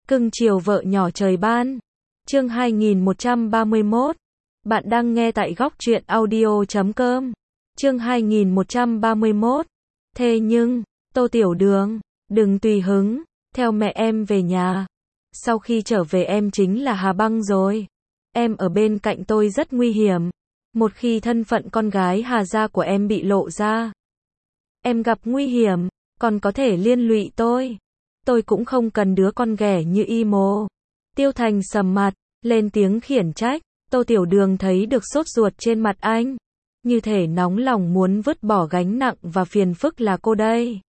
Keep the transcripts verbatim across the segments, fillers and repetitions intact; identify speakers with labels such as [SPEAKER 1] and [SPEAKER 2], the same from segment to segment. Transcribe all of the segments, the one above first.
[SPEAKER 1] Cưng chiều vợ nhỏ trời ban. Chương hai nghìn một trăm ba mươi mốt. Bạn đang nghe tại góc truyện audio chấm com. Chương hai nghìn một trăm ba mươi mốt. Thế nhưng, Tô Tiểu Đường, đừng tùy hứng, theo mẹ em về nhà. Sau khi trở về em chính là Hà Băng rồi. Em ở bên cạnh tôi rất nguy hiểm. Một khi thân phận con gái Hà gia của em bị lộ ra, em gặp nguy hiểm, còn có thể liên lụy tôi. Tôi cũng không cần đứa con ghẻ như y mồ. Tiêu Thành sầm mặt, lên tiếng khiển trách. Tô Tiểu Đường thấy được sốt ruột trên mặt anh, như thể nóng lòng muốn vứt bỏ gánh nặng và phiền phức là cô đây.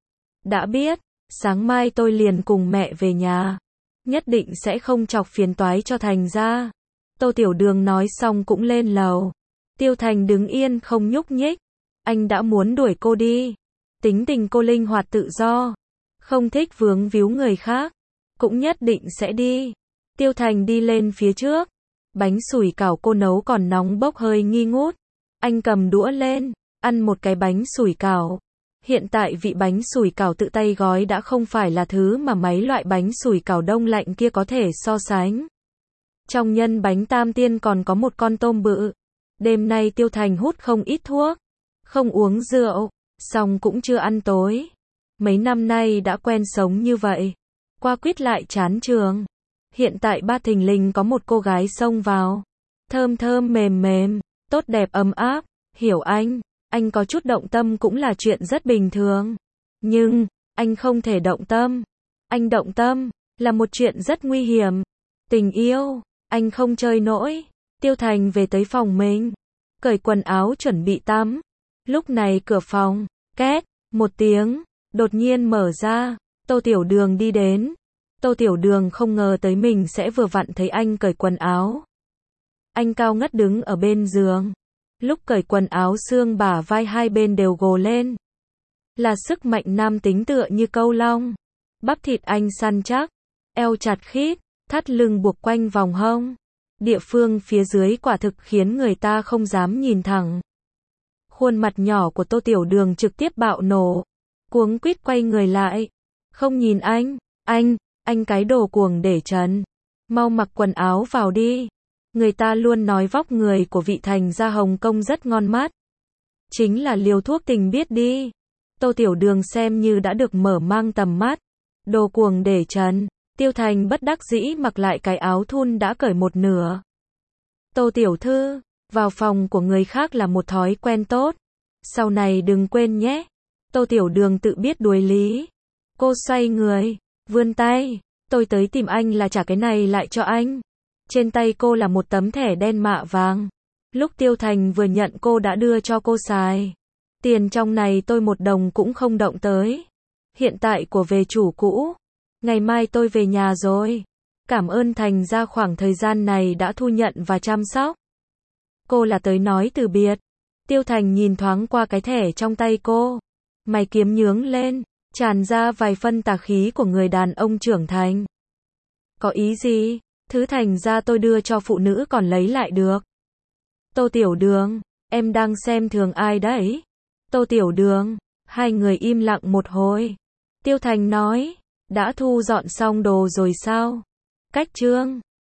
[SPEAKER 1] Đã biết, sáng mai tôi liền cùng mẹ về nhà. Nhất định sẽ không chọc phiền toái cho Thành gia. Tô Tiểu Đường nói xong cũng lên lầu. Tiêu Thành đứng yên không nhúc nhích. Anh đã muốn đuổi cô đi. Tính tình cô linh hoạt tự do, không thích vướng víu người khác, cũng nhất định sẽ đi. Tiêu Thành đi lên phía trước. Bánh sủi cảo cô nấu còn nóng bốc hơi nghi ngút. Anh cầm đũa lên, ăn một cái bánh sủi cảo. Hiện tại vị bánh sủi cảo tự tay gói đã không phải là thứ mà mấy loại bánh sủi cảo đông lạnh kia có thể so sánh. Trong nhân bánh tam tiên còn có một con tôm bự. Đêm nay Tiêu Thành hút không ít thuốc, không uống rượu, xong cũng chưa ăn tối. Mấy năm nay đã quen sống như vậy. Qua quýt lại chán trường. Hiện tại ba thình lình có một cô gái xông vào. Thơm thơm mềm mềm, tốt đẹp ấm áp. Hiểu anh, anh có chút động tâm cũng là chuyện rất bình thường. Nhưng, anh không thể động tâm. Anh động tâm, là một chuyện rất nguy hiểm. Tình yêu, anh không chơi nổi. Tiêu Thành về tới phòng mình, cởi quần áo chuẩn bị tắm. Lúc này cửa phòng, két, một tiếng, đột nhiên mở ra. Tô Tiểu Đường đi đến. Tô Tiểu Đường không ngờ tới mình sẽ vừa vặn thấy anh cởi quần áo. Anh cao ngất đứng ở bên giường. Lúc cởi quần áo xương bả vai hai bên đều gồ lên. Là sức mạnh nam tính tựa như câu long. Bắp thịt anh săn chắc, eo chặt khít, thắt lưng buộc quanh vòng hông. Địa phương phía dưới quả thực khiến người ta không dám nhìn thẳng. Khuôn mặt nhỏ của Tô Tiểu Đường trực tiếp bạo nổ. Cuống quýt quay người lại. Không nhìn anh, anh, anh cái đồ cuồng để trần. Mau mặc quần áo vào đi. Người ta luôn nói vóc người của vị Thành gia Hồng Kông rất ngon mắt. Chính là liều thuốc tình biết đi. Tô Tiểu Đường xem như đã được mở mang tầm mắt. Đồ cuồng để trần. Tiêu Thành bất đắc dĩ mặc lại cái áo thun đã cởi một nửa. Tô Tiểu Thư, vào phòng của người khác là một thói quen tốt. Sau này đừng quên nhé. Tô Tiểu Đường tự biết đuối lý. Cô xoay người, vươn tay. Tôi tới tìm anh là trả cái này lại cho anh. Trên tay cô là một tấm thẻ đen mạ vàng. Lúc Tiêu Thành vừa nhận cô đã đưa cho cô xài. Tiền trong này tôi một đồng cũng không động tới. Hiện tại của về chủ cũ. Ngày mai tôi về nhà rồi. Cảm ơn Thành gia khoảng thời gian này đã thu nhận và chăm sóc. Cô là tới nói từ biệt. Tiêu Thành nhìn thoáng qua cái thẻ trong tay cô. Mày kiếm nhướng lên, tràn ra vài phân tà khí của người đàn ông trưởng thành. Có ý gì? Thứ Thành gia tôi đưa cho phụ nữ còn lấy lại được. Tô Tiểu Đường, em đang xem thường ai đấy? Tô Tiểu Đường, hai người im lặng một hồi. Tiêu Thành nói, đã thu dọn xong đồ rồi sao? Cách chương